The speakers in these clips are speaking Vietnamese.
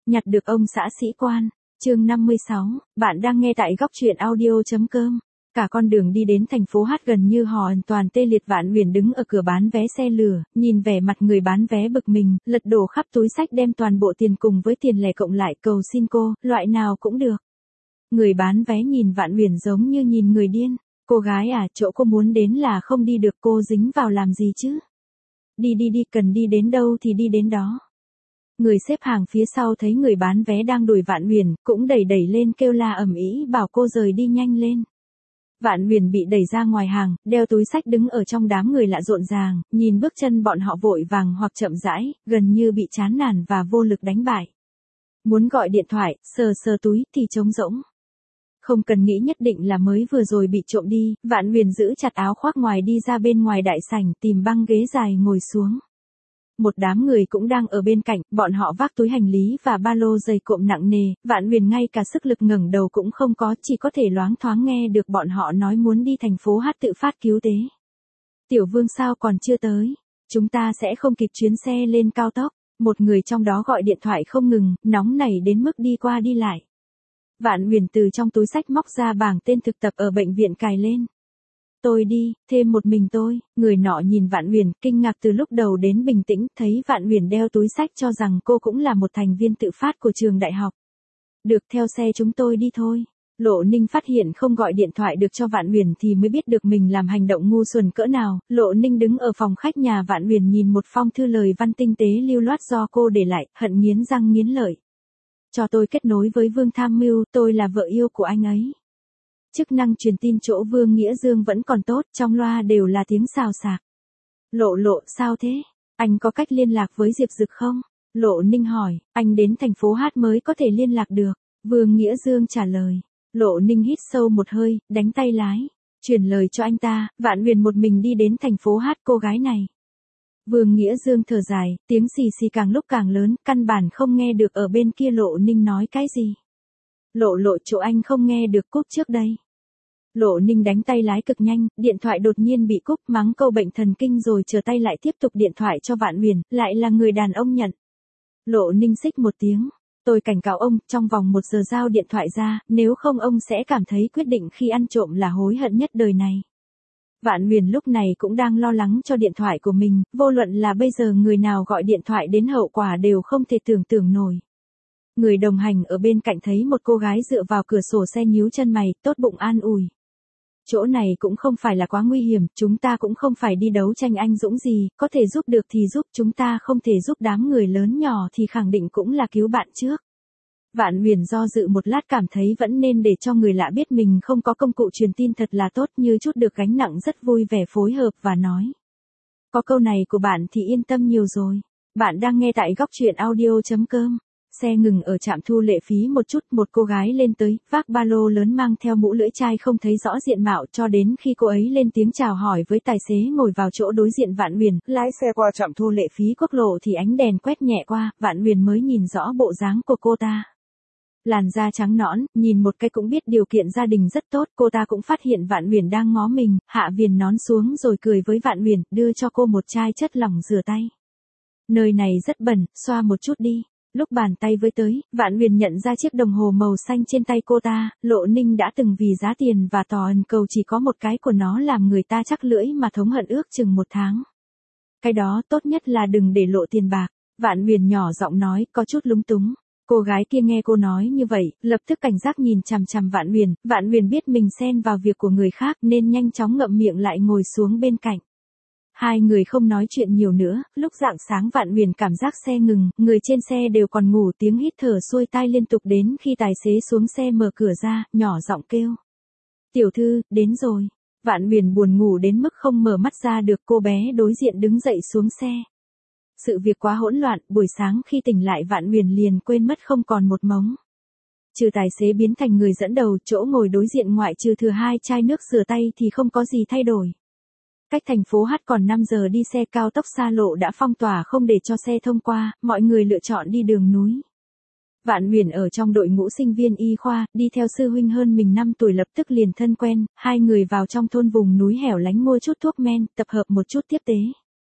nhặt được ông xã sĩ quan. Chương 56, bạn đang nghe tại góc truyện audio.com. Cả con đường đi đến thành phố Hát gần như hoàn toàn tê liệt. Vạn Huyền đứng ở cửa bán vé xe lửa, nhìn vẻ mặt người bán vé bực mình, lật đổ khắp túi xách đem toàn bộ tiền cùng với tiền lẻ cộng lại, cầu xin cô, loại nào cũng được. Người bán vé nhìn Vạn Huyền giống như nhìn người điên. Cô gái à, chỗ cô muốn đến là không đi được, cô dính vào làm gì chứ? Đi, cần đi đến đâu thì đi đến đó. Người xếp hàng phía sau thấy người bán vé đang đuổi Vạn Huyền, cũng đẩy lên kêu la ầm ĩ bảo cô rời đi nhanh lên. Vạn Huyền bị đẩy ra ngoài hàng, đeo túi xách đứng ở trong đám người lạ rộn ràng, nhìn bước chân bọn họ vội vàng hoặc chậm rãi, gần như bị chán nản và vô lực đánh bại. Muốn gọi điện thoại, sờ túi thì trống rỗng. Không cần nghĩ nhất định là mới vừa rồi bị trộm đi, Vạn Huyền giữ chặt áo khoác ngoài đi ra bên ngoài đại sảnh tìm băng ghế dài ngồi xuống. Một đám người cũng đang ở bên cạnh, bọn họ vác túi hành lý và ba lô dày cộm nặng nề, Vạn Huyền ngay cả sức lực ngẩng đầu cũng không có, chỉ có thể loáng thoáng nghe được bọn họ nói muốn đi thành phố Hát tự phát cứu tế. Tiểu Vương sao còn chưa tới? Chúng ta sẽ không kịp chuyến xe lên cao tốc. Một người trong đó gọi điện thoại không ngừng, nóng nảy đến mức đi qua đi lại. Vạn Huyền từ trong túi xách móc ra bảng tên thực tập ở bệnh viện cài lên. Tôi đi, thêm một mình tôi. Người nọ nhìn Vạn Huyền, kinh ngạc từ lúc đầu đến bình tĩnh, thấy Vạn Huyền đeo túi xách cho rằng cô cũng là một thành viên tự phát của trường đại học. Được, theo xe chúng tôi đi thôi. Lộ Ninh phát hiện không gọi điện thoại được cho Vạn Huyền thì mới biết được mình làm hành động ngu xuẩn cỡ nào. Lộ Ninh đứng ở phòng khách nhà Vạn Huyền nhìn một phong thư lời văn tinh tế lưu loát do cô để lại, hận nghiến răng nghiến lợi. Cho tôi kết nối với Vương Tham Mưu, tôi là vợ yêu của anh ấy. Chức năng truyền tin chỗ Vương Nghĩa Dương vẫn còn tốt, trong loa đều là tiếng xào xạc. Lộ, sao thế? Anh có cách liên lạc với Diệp Dực không? Lộ Ninh hỏi, anh đến thành phố Hát mới có thể liên lạc được. Vương Nghĩa Dương trả lời. Lộ Ninh hít sâu một hơi, đánh tay lái. Truyền lời cho anh ta, Vạn Huyền một mình đi đến thành phố Hát cô gái này. Vương Nghĩa Dương thở dài, tiếng xì xì càng lúc càng lớn, căn bản không nghe được ở bên kia Lộ Ninh nói cái gì. Lộ, chỗ anh không nghe được, cúp trước đây. Lộ Ninh đánh tay lái cực nhanh, điện thoại đột nhiên bị cúp, mắng câu bệnh thần kinh rồi chờ tay lại tiếp tục điện thoại cho Vạn Huyền, lại là người đàn ông nhận. Lộ Ninh xích một tiếng. Tôi cảnh cáo ông, trong vòng 1 giờ giao điện thoại ra, nếu không ông sẽ cảm thấy quyết định khi ăn trộm là hối hận nhất đời này. Vạn Huyền lúc này cũng đang lo lắng cho điện thoại của mình, vô luận là bây giờ người nào gọi điện thoại đến hậu quả đều không thể tưởng tượng nổi. Người đồng hành ở bên cạnh thấy một cô gái dựa vào cửa sổ xe nhíu chân mày, tốt bụng an ủi. Chỗ này cũng không phải là quá nguy hiểm, chúng ta cũng không phải đi đấu tranh anh dũng gì, có thể giúp được thì giúp, chúng ta không thể giúp đám người lớn nhỏ thì khẳng định cũng là cứu bạn trước. Vạn Huyền do dự một lát cảm thấy vẫn nên để cho người lạ biết mình không có công cụ truyền tin thật là tốt, như chút được gánh nặng rất vui vẻ phối hợp và nói. Có câu này của bạn thì yên tâm nhiều rồi. Bạn đang nghe tại góc truyện audio.com. Xe ngừng ở trạm thu lệ phí một chút, một cô gái lên tới, vác ba lô lớn mang theo mũ lưỡi chai không thấy rõ diện mạo, cho đến khi cô ấy lên tiếng chào hỏi với tài xế ngồi vào chỗ đối diện Vạn Huyền, lái xe qua trạm thu lệ phí quốc lộ thì ánh đèn quét nhẹ qua, Vạn Huyền mới nhìn rõ bộ dáng của cô ta. Làn da trắng nõn, nhìn một cái cũng biết điều kiện gia đình rất tốt, cô ta cũng phát hiện Vạn Huyền đang ngó mình, hạ viền nón xuống rồi cười với Vạn Huyền, đưa cho cô một chai chất lỏng rửa tay. Nơi này rất bẩn, xoa một chút đi. Lúc bàn tay với tới, Vạn Huyền nhận ra chiếc đồng hồ màu xanh trên tay cô ta, Lộ Ninh đã từng vì giá tiền và tỏ ẩn cầu chỉ có một cái của nó làm người ta chắc lưỡi mà thống hận ước chừng 1 tháng. Cái đó tốt nhất là đừng để lộ tiền bạc. Vạn Huyền nhỏ giọng nói, có chút lúng túng. Cô gái kia nghe cô nói như vậy, lập tức cảnh giác nhìn chằm chằm Vạn Huyền. Vạn Huyền biết mình xen vào việc của người khác nên nhanh chóng ngậm miệng lại ngồi xuống bên cạnh. Hai người không nói chuyện nhiều nữa, lúc rạng sáng Vạn Huyền cảm giác xe ngừng, người trên xe đều còn ngủ, tiếng hít thở xuôi tai liên tục đến khi tài xế xuống xe mở cửa ra, nhỏ giọng kêu. Tiểu thư, đến rồi. Vạn Huyền buồn ngủ đến mức không mở mắt ra được, cô bé đối diện đứng dậy xuống xe. Sự việc quá hỗn loạn, buổi sáng khi tỉnh lại Vạn Huyền liền quên mất không còn một mống. Trừ tài xế biến thành người dẫn đầu, chỗ ngồi đối diện ngoại trừ thừa 2 chai nước rửa tay thì không có gì thay đổi. Cách thành phố Hát còn 5 giờ đi, xe cao tốc xa lộ đã phong tỏa không để cho xe thông qua, mọi người lựa chọn đi đường núi. Vạn Huyền ở trong đội ngũ sinh viên y khoa, đi theo sư huynh hơn mình 5 tuổi lập tức liền thân quen, hai người vào trong thôn vùng núi hẻo lánh mua chút thuốc men, tập hợp một chút tiếp tế.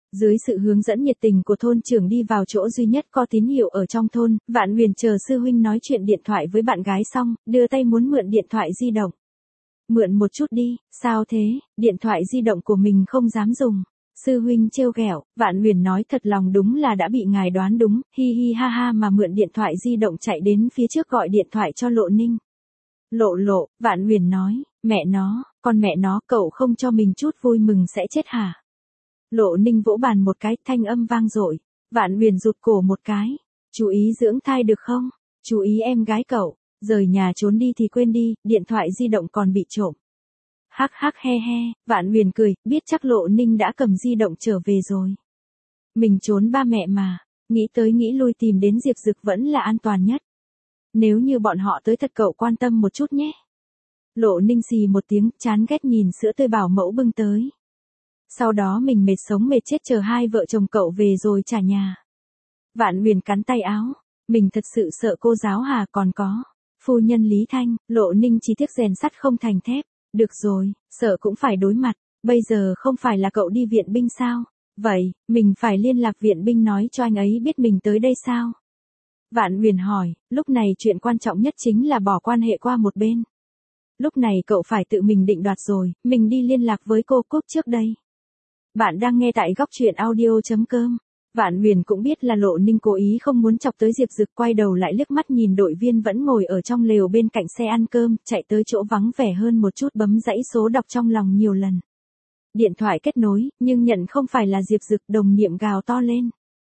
Dưới sự hướng dẫn nhiệt tình của thôn trưởng đi vào chỗ duy nhất có tín hiệu ở trong thôn, Vạn Huyền chờ sư huynh nói chuyện điện thoại với bạn gái xong, đưa tay muốn mượn điện thoại di động. Mượn một chút đi, sao thế, điện thoại di động của mình không dám dùng. Sư huynh trêu ghẹo, Vạn Huyền nói thật lòng đúng là đã bị ngài đoán đúng, hi hi ha ha mà mượn điện thoại di động chạy đến phía trước gọi điện thoại cho Lộ Ninh. Lộ, Vạn Huyền nói, mẹ nó, con mẹ nó cậu không cho mình chút vui mừng sẽ chết hả? Lộ Ninh vỗ bàn một cái, thanh âm vang dội. Vạn Huyền rụt cổ một cái. Chú ý dưỡng thai được không? Chú ý em gái cậu. Rời nhà trốn đi thì quên đi, điện thoại di động còn bị trộm. Hắc hắc he he, Vạn Huyền cười, biết chắc Lộ Ninh đã cầm di động trở về rồi. Mình trốn ba mẹ mà, nghĩ tới nghĩ lui tìm đến Diệp Dực vẫn là an toàn nhất. Nếu như bọn họ tới thật cậu quan tâm một chút nhé. Lộ Ninh xì một tiếng, chán ghét nhìn sữa tươi bảo mẫu bưng tới. Sau đó mình mệt sống mệt chết chờ hai vợ chồng cậu về rồi trả nhà. Vạn Huyền cắn tay áo, mình thật sự sợ cô giáo Hà còn có. Phu nhân Lý Thanh, Lộ Ninh chỉ tiếc rèn sắt không thành thép. Được rồi, sợ cũng phải đối mặt, bây giờ không phải là cậu đi viện binh sao? Vậy, mình phải liên lạc viện binh nói cho anh ấy biết mình tới đây sao? Vạn Huyền hỏi, lúc này chuyện quan trọng nhất chính là bỏ quan hệ qua một bên. Lúc này cậu phải tự mình định đoạt rồi, mình đi liên lạc với cô Cúc trước đây. Bạn đang nghe tại góc truyện audio.com. Vạn Huyền cũng biết là Lộ Ninh cố ý không muốn chọc tới Diệp Dực, quay đầu lại liếc mắt nhìn đội viên vẫn ngồi ở trong lều bên cạnh xe ăn cơm, chạy tới chỗ vắng vẻ hơn một chút bấm dãy số đọc trong lòng nhiều lần. Điện thoại kết nối, nhưng nhận không phải là Diệp Dực, đồng niệm gào to lên.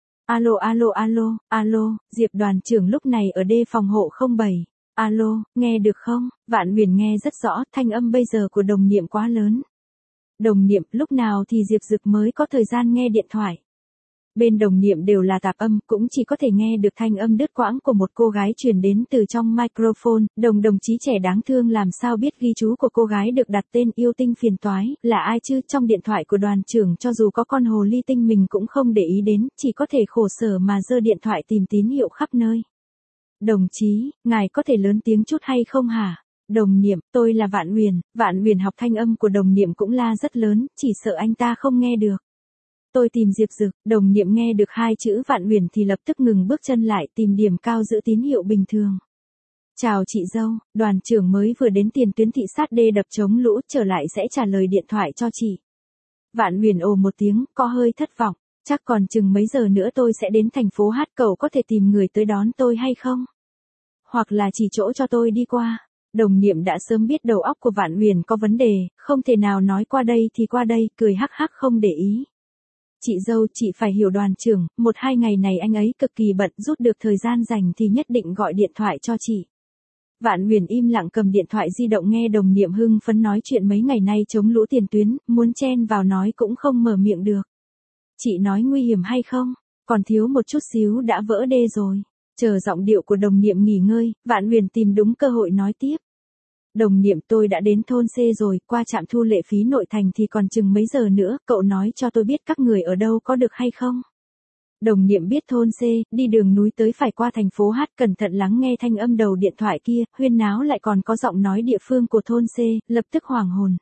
Alo, Diệp đoàn trưởng lúc này ở D phòng hộ 07. Alo, nghe được không? Vạn Huyền nghe rất rõ, thanh âm bây giờ của đồng niệm quá lớn. Đồng niệm, lúc nào thì Diệp Dực mới có thời gian nghe điện thoại. Bên đồng niệm đều là tạp âm, cũng chỉ có thể nghe được thanh âm đứt quãng của một cô gái truyền đến từ trong microphone. Đồng chí trẻ đáng thương làm sao biết ghi chú của cô gái được đặt tên yêu tinh phiền toái, là ai chứ? Trong điện thoại của đoàn trưởng cho dù có con hồ ly tinh mình cũng không để ý đến, chỉ có thể khổ sở mà giơ điện thoại tìm tín hiệu khắp nơi. Đồng chí, ngài có thể lớn tiếng chút hay không hả? Đồng niệm, tôi là Vạn Huyền học thanh âm của đồng niệm cũng la rất lớn, chỉ sợ anh ta không nghe được. Tôi tìm Diệp Dực, đồng niệm nghe được hai chữ Vạn Huyền thì lập tức ngừng bước chân lại, tìm điểm cao giữ tín hiệu bình thường. Chào chị dâu, đoàn trưởng mới vừa đến tiền tuyến thị sát đê đập chống lũ, trở lại sẽ trả lời điện thoại cho chị. Vạn Huyền ồ một tiếng, có hơi thất vọng, chắc còn chừng mấy giờ nữa tôi sẽ đến thành phố Hát, cậu có thể tìm người tới đón tôi hay không? Hoặc là chỉ chỗ cho tôi đi qua. Đồng niệm đã sớm biết đầu óc của Vạn Huyền có vấn đề, không thể nào nói qua đây thì qua đây, cười hắc hắc không để ý. Chị dâu, chị phải hiểu đoàn trưởng, 1-2 ngày này anh ấy cực kỳ bận, rút được thời gian rảnh thì nhất định gọi điện thoại cho chị. Vạn Huyền im lặng cầm điện thoại di động nghe đồng niệm hưng phấn nói chuyện mấy ngày nay chống lũ tiền tuyến, muốn chen vào nói cũng không mở miệng được. Chị nói nguy hiểm hay không? Còn thiếu một chút xíu đã vỡ đê rồi. Chờ giọng điệu của đồng niệm nghỉ ngơi, Vạn Huyền tìm đúng cơ hội nói tiếp. Đồng niệm, tôi đã đến thôn C rồi, qua trạm thu lệ phí nội thành thì còn chừng mấy giờ nữa, cậu nói cho tôi biết các người ở đâu có được hay không? Đồng niệm biết thôn C, đi đường núi tới phải qua thành phố Hát, cẩn thận lắng nghe thanh âm đầu điện thoại kia, huyên náo lại còn có giọng nói địa phương của thôn C, lập tức hoảng hồn.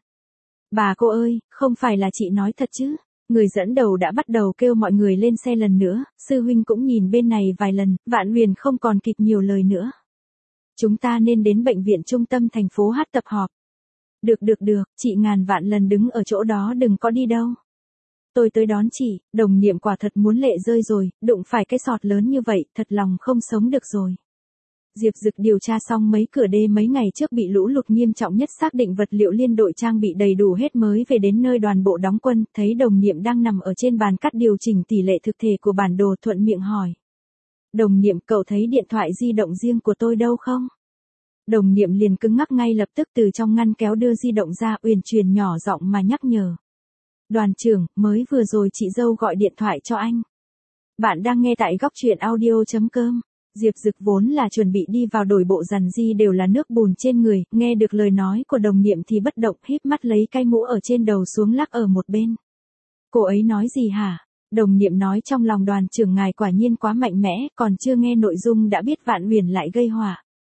Bà cô ơi, không phải là chị nói thật chứ? Người dẫn đầu đã bắt đầu kêu mọi người lên xe lần nữa, sư huynh cũng nhìn bên này vài lần, Vạn Huyền không còn kịp nhiều lời nữa. Chúng ta nên đến bệnh viện trung tâm thành phố Hát tập họp. Được, chị ngàn vạn lần đứng ở chỗ đó đừng có đi đâu. Tôi tới đón chị, đồng niệm quả thật muốn lệ rơi rồi, đụng phải cái sọt lớn như vậy, thật lòng không sống được rồi. Diệp Dực điều tra xong mấy cửa đê mấy ngày trước bị lũ lụt nghiêm trọng nhất, xác định vật liệu liên đội trang bị đầy đủ hết mới về đến nơi đoàn bộ đóng quân, thấy đồng niệm đang nằm ở trên bàn cắt điều chỉnh tỷ lệ thực thể của bản đồ, thuận miệng hỏi. Đồng niệm, cậu thấy điện thoại di động riêng của tôi đâu không? Đồng niệm liền cứng ngắc, ngay lập tức từ trong ngăn kéo đưa di động ra, uyển chuyển nhỏ giọng mà nhắc nhở. Đoàn trưởng, mới vừa rồi chị dâu gọi điện thoại cho anh. Bạn đang nghe tại góc truyện audio.com. Diệp Dực vốn là chuẩn bị đi vào đổi bộ dằn di đều là nước bùn trên người, nghe được lời nói của đồng niệm thì bất động, híp mắt lấy cái mũ ở trên đầu xuống lắc ở một bên. Cô ấy nói gì hả? Đồng niệm nói trong lòng, đoàn trưởng ngài quả nhiên quá mạnh mẽ, còn chưa nghe nội dung đã biết Vạn Huyền lại gây họa.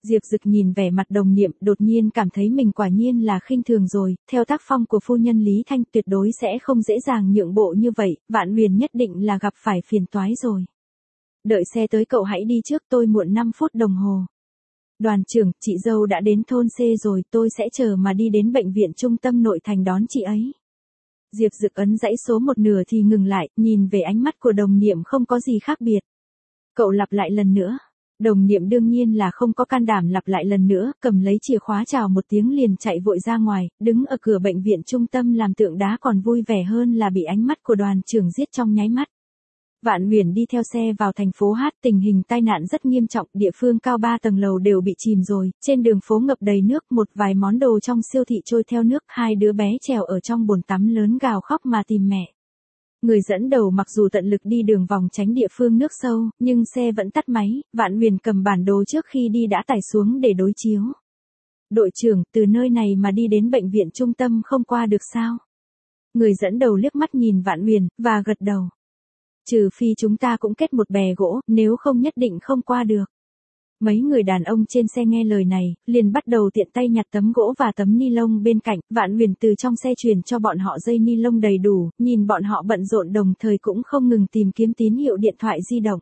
Diệp Dực nhìn vẻ mặt Đồng Niệm, đột nhiên cảm thấy mình quả nhiên là khinh thường rồi, theo tác phong của phu nhân Lý Thanh tuyệt đối sẽ không dễ dàng nhượng bộ như vậy, Vạn Huyền nhất định là gặp phải phiền toái rồi. Đợi xe tới cậu hãy đi trước, tôi muộn 5 phút đồng hồ. Đoàn trưởng, chị dâu đã đến thôn C rồi, tôi sẽ chờ mà đi đến bệnh viện trung tâm nội thành đón chị ấy. Diệp Dực ấn dãy số 1 nửa thì ngừng lại, nhìn về ánh mắt của Đồng Niệm không có gì khác biệt. Cậu lặp lại lần nữa. Đồng Niệm đương nhiên là không có can đảm lặp lại lần nữa, cầm lấy chìa khóa chào một tiếng liền chạy vội ra ngoài, đứng ở cửa bệnh viện trung tâm làm tượng đá còn vui vẻ hơn là bị ánh mắt của đoàn trưởng giết trong nháy mắt. Vạn Huyền đi theo xe vào thành phố Hát, tình hình tai nạn rất nghiêm trọng, địa phương cao 3 tầng lầu đều bị chìm rồi, trên đường phố ngập đầy nước, một vài món đồ trong siêu thị trôi theo nước, 2 đứa bé trèo ở trong bồn tắm lớn gào khóc mà tìm mẹ. Người dẫn đầu mặc dù tận lực đi đường vòng tránh địa phương nước sâu, nhưng xe vẫn tắt máy, Vạn Huyền cầm bản đồ trước khi đi đã tải xuống để đối chiếu. Đội trưởng, từ nơi này mà đi đến bệnh viện trung tâm không qua được sao? Người dẫn đầu liếc mắt nhìn Vạn Huyền, và gật đầu. Trừ phi chúng ta cũng kết một bè gỗ, nếu không nhất định không qua được. Mấy người đàn ông trên xe nghe lời này, liền bắt đầu tiện tay nhặt tấm gỗ và tấm ni lông bên cạnh, Vạn Huyền từ trong xe truyền cho bọn họ dây ni lông đầy đủ, nhìn bọn họ bận rộn đồng thời cũng không ngừng tìm kiếm tín hiệu điện thoại di động.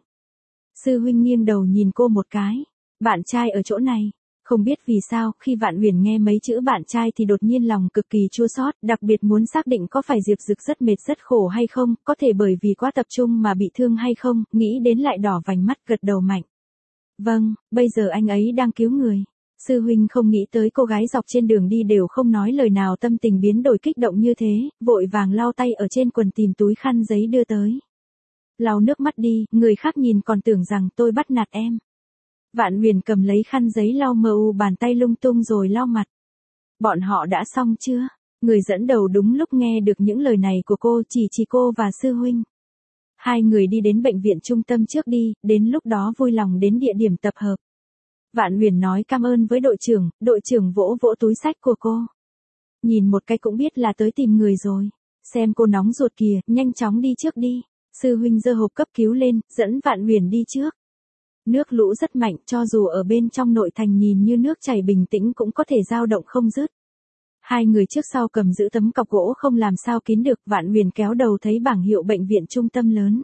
Sư huynh nghiêng đầu nhìn cô một cái, bạn trai ở chỗ này. Không biết vì sao, khi Vạn Huyền nghe mấy chữ bạn trai thì đột nhiên lòng cực kỳ chua xót, đặc biệt muốn xác định có phải Diệp Dực rất mệt rất khổ hay không, có thể bởi vì quá tập trung mà bị thương hay không, nghĩ đến lại đỏ vành mắt gật đầu mạnh. Vâng, bây giờ anh ấy đang cứu người. Sư huynh không nghĩ tới cô gái dọc trên đường đi đều không nói lời nào, tâm tình biến đổi kích động như thế, vội vàng lau tay ở trên quần tìm túi khăn giấy đưa tới. Lau nước mắt đi, người khác nhìn còn tưởng rằng tôi bắt nạt em. Vạn Huyền cầm lấy khăn giấy lau mờ u bàn tay lung tung rồi lau mặt. Bọn họ đã xong chưa? Người dẫn đầu đúng lúc nghe được những lời này của cô, chỉ cô và sư huynh. Hai người đi đến bệnh viện trung tâm trước đi, đến lúc đó vui lòng đến địa điểm tập hợp. Vạn Huyền nói cảm ơn với đội trưởng vỗ vỗ túi xách của cô. Nhìn một cái cũng biết là tới tìm người rồi. Xem cô nóng ruột kìa, nhanh chóng đi trước đi. Sư huynh giơ hộp cấp cứu lên, dẫn Vạn Huyền đi trước. Nước lũ rất mạnh, cho dù ở bên trong nội thành nhìn như nước chảy bình tĩnh cũng có thể dao động không dứt. Hai người trước sau cầm giữ tấm cọc gỗ không làm sao kín được, Vạn Huyền kéo đầu thấy bảng hiệu bệnh viện trung tâm lớn.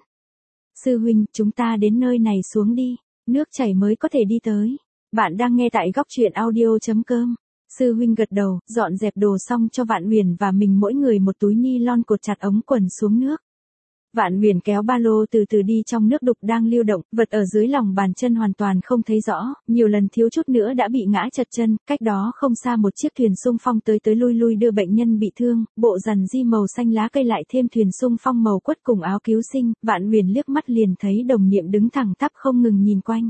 Sư huynh, chúng ta đến nơi này xuống đi, nước chảy mới có thể đi tới. Bạn đang nghe tại góc truyện audio.com. Sư huynh gật đầu, dọn dẹp đồ xong cho Vạn Huyền và mình mỗi người một túi ni lon cột chặt ống quần xuống nước. Vạn Huyền kéo ba lô từ từ đi trong nước đục đang lưu động, vật ở dưới lòng bàn chân hoàn toàn không thấy rõ, nhiều lần thiếu chút nữa đã bị ngã trật chân, cách đó không xa một chiếc thuyền xung phong tới lui đưa bệnh nhân bị thương, bộ rằn di màu xanh lá cây lại thêm thuyền xung phong màu quất cùng áo cứu sinh, Vạn Huyền liếc mắt liền thấy Đồng Niệm đứng thẳng tắp không ngừng nhìn quanh.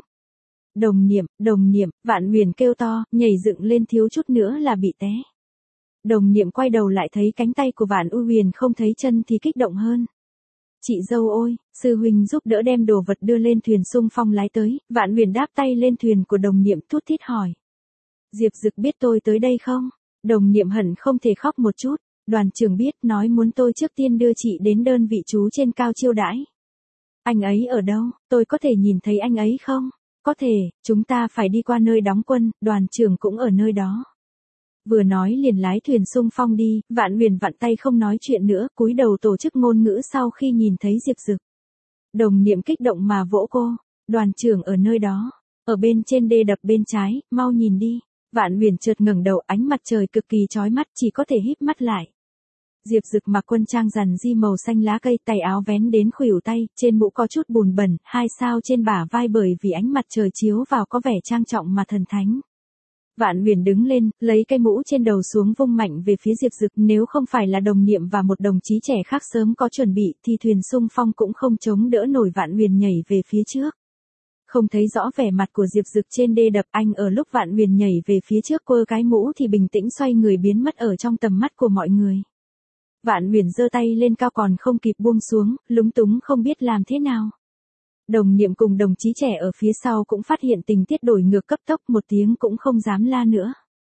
Đồng Niệm, Vạn Huyền kêu to, nhảy dựng lên thiếu chút nữa là bị té. Đồng Niệm quay đầu lại thấy cánh tay của Vạn Huyền không thấy chân thì kích động hơn. Chị dâu ôi, sư huynh giúp đỡ đem đồ vật đưa lên thuyền xung phong lái tới, Vạn Huyền đáp tay lên thuyền của Đồng Niệm thút thít hỏi. Diệp Dực biết tôi tới đây không? Đồng Niệm hận không thể khóc một chút, đoàn trưởng biết nói muốn tôi trước tiên đưa chị đến đơn vị trú trên cao chiêu đãi. Anh ấy ở đâu, tôi có thể nhìn thấy anh ấy không? Có thể, chúng ta phải đi qua nơi đóng quân, đoàn trưởng cũng ở nơi đó. Vừa nói liền lái thuyền xung phong đi, Vạn Huyền vặn tay không nói chuyện nữa, cúi đầu tổ chức ngôn ngữ sau khi nhìn thấy Diệp Dực. Đồng Niệm kích động mà vỗ cô, đoàn trưởng ở nơi đó, ở bên trên đê đập bên trái, mau nhìn đi. Vạn Huyền chợt ngẩng đầu, ánh mặt trời cực kỳ chói mắt, chỉ có thể híp mắt lại. Diệp Dực mặc quân trang rằn di màu xanh lá cây, tay áo vén đến khuỷu tay, trên mũ có chút bùn bẩn, 2 sao trên bả vai bởi vì ánh mặt trời chiếu vào có vẻ trang trọng mà thần thánh. Vạn Huyền đứng lên, lấy cây mũ trên đầu xuống vung mạnh về phía Diệp Dực, nếu không phải là Đồng Niệm và một đồng chí trẻ khác sớm có chuẩn bị thì thuyền xung phong cũng không chống đỡ nổi. Vạn Huyền nhảy về phía trước. Không thấy rõ vẻ mặt của Diệp Dực trên đê đập, anh ở lúc Vạn Huyền nhảy về phía trước quơ cái mũ thì bình tĩnh xoay người biến mất ở trong tầm mắt của mọi người. Vạn Huyền giơ tay lên cao còn không kịp buông xuống, lúng túng không biết làm thế nào. Đồng Niệm cùng đồng chí trẻ ở phía sau cũng phát hiện tình tiết đổi ngược cấp tốc, một tiếng cũng không dám la nữa.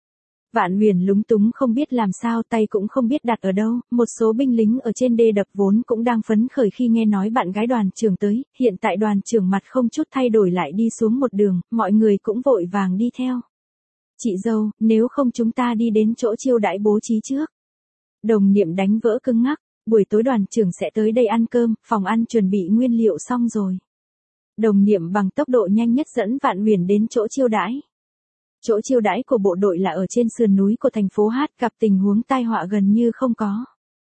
Vạn Huyền lúng túng không biết làm sao, tay cũng không biết đặt ở đâu, một số binh lính ở trên đê đập vốn cũng đang phấn khởi khi nghe nói bạn gái đoàn trưởng tới, hiện tại đoàn trưởng mặt không chút thay đổi lại đi xuống một đường, mọi người cũng vội vàng đi theo. Chị dâu, nếu không chúng ta đi đến chỗ chiêu đãi bố trí trước. Đồng Niệm đánh vỡ cứng ngắc, buổi tối đoàn trưởng sẽ tới đây ăn cơm, phòng ăn chuẩn bị nguyên liệu xong rồi. Đồng Niệm bằng tốc độ nhanh nhất dẫn Vạn Huyền đến chỗ chiêu đãi. Chỗ chiêu đãi của bộ đội là ở trên sườn núi của thành phố Hát, gặp tình huống tai họa gần như không có.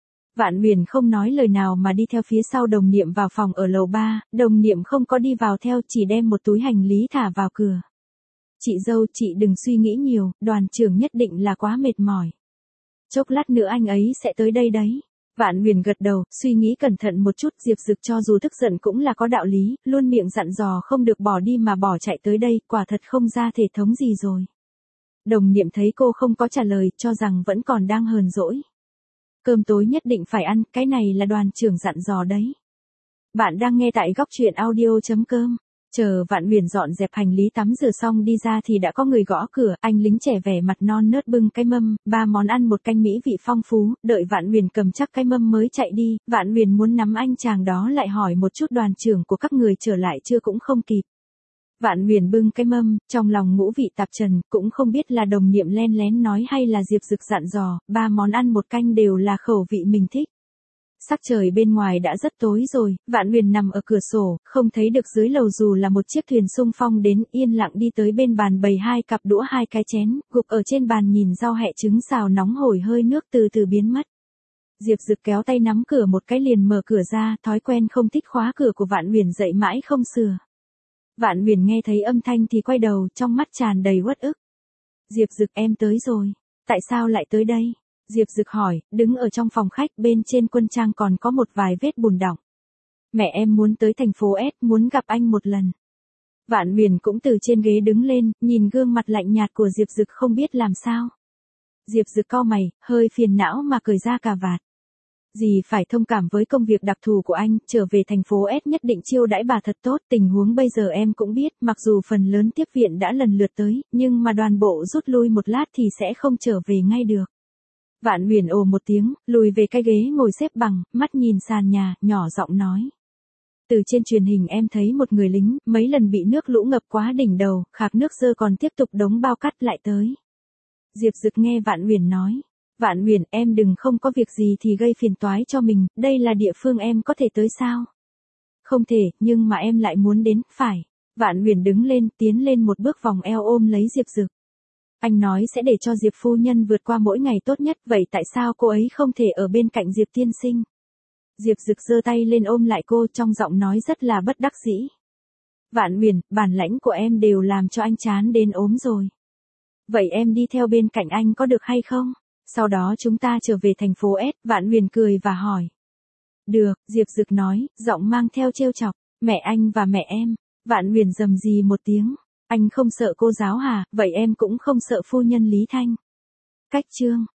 Vạn Huyền không nói lời nào mà đi theo phía sau Đồng Niệm vào phòng ở lầu 3, Đồng Niệm không có đi vào theo, chỉ đem một túi hành lý thả vào cửa. Chị dâu, chị đừng suy nghĩ nhiều, đoàn trưởng nhất định là quá mệt mỏi. Chốc lát nữa anh ấy sẽ tới đây đấy. Vạn Huyền gật đầu, suy nghĩ cẩn thận một chút, Diệp Dực cho dù tức giận cũng là có đạo lý, luôn miệng dặn dò không được bỏ đi mà bỏ chạy tới đây, quả thật không ra thể thống gì rồi. Đồng Niệm thấy cô không có trả lời, cho rằng vẫn còn đang hờn dỗi. Cơm tối nhất định phải ăn, cái này là đoàn trưởng dặn dò đấy. Bạn đang nghe tại góc truyện audio.com. Chờ Vạn Huyền dọn dẹp hành lý tắm rửa xong đi ra thì đã có người gõ cửa, anh lính trẻ vẻ mặt non nớt bưng cái mâm, 3 món ăn một canh mỹ vị phong phú, đợi Vạn Huyền cầm chắc cái mâm mới chạy đi, Vạn Huyền muốn nắm anh chàng đó lại hỏi một chút đoàn trưởng của các người trở lại chưa cũng không kịp. Vạn Huyền bưng cái mâm, trong lòng ngũ vị tạp trần, cũng không biết là Đồng Niệm len lén nói hay là Diệp Dực dặn dò, 3 món ăn một canh đều là khẩu vị mình thích. Sắc trời bên ngoài đã rất tối rồi, Vạn Huyền nằm ở cửa sổ, không thấy được dưới lầu dù là một chiếc thuyền xung phong đến, yên lặng đi tới bên bàn bày 2 cặp đũa 2 cái chén, gục ở trên bàn nhìn rau hẹ trứng xào nóng hổi hơi nước từ từ biến mất. Diệp Dực kéo tay nắm cửa một cái liền mở cửa ra, thói quen không thích khóa cửa của Vạn Huyền dậy mãi không sửa. Vạn Huyền nghe thấy âm thanh thì quay đầu, trong mắt tràn đầy uất ức. Diệp Dực, em tới rồi, tại sao lại tới đây? Diệp Dực hỏi, đứng ở trong phòng khách, bên trên quân trang còn có một vài vết bùn đọng. Mẹ em muốn tới thành phố S, muốn gặp anh một lần. Vạn Huyền cũng từ trên ghế đứng lên, nhìn gương mặt lạnh nhạt của Diệp Dực không biết làm sao. Diệp Dực cau mày, hơi phiền não mà cởi ra cà vạt. Dì phải thông cảm với công việc đặc thù của anh, trở về thành phố S nhất định chiêu đãi bà thật tốt, tình huống bây giờ em cũng biết, mặc dù phần lớn tiếp viện đã lần lượt tới, nhưng mà đoàn bộ rút lui một lát thì sẽ không trở về ngay được. Vạn Huyền ồ một tiếng, lùi về cái ghế ngồi xếp bằng, mắt nhìn sàn nhà, nhỏ giọng nói. Từ trên truyền hình em thấy một người lính, mấy lần bị nước lũ ngập quá đỉnh đầu, khạc nước dơ còn tiếp tục đống bao cát lại tới. Diệp Dực nghe Vạn Huyền nói. Vạn Huyền, em đừng không có việc gì thì gây phiền toái cho mình, đây là địa phương em có thể tới sao? Không thể, nhưng mà em lại muốn đến, phải. Vạn Huyền đứng lên, tiến lên một bước vòng eo ôm lấy Diệp Dực. Anh nói sẽ để cho Diệp phu nhân vượt qua mỗi ngày tốt nhất, vậy tại sao cô ấy không thể ở bên cạnh Diệp tiên sinh? Diệp Dực giơ tay lên ôm lại cô, trong giọng nói rất là bất đắc dĩ. Vạn Huyền, bản lãnh của em đều làm cho anh chán đến ốm rồi. Vậy em đi theo bên cạnh anh có được hay không? Sau đó chúng ta trở về thành phố S, Vạn Huyền cười và hỏi. Được, Diệp Dực nói, giọng mang theo trêu chọc, mẹ anh và mẹ em. Vạn Huyền rầm rì một tiếng. Anh không sợ cô giáo hả, vậy em cũng không sợ phu nhân Lý Thanh. Cách chương.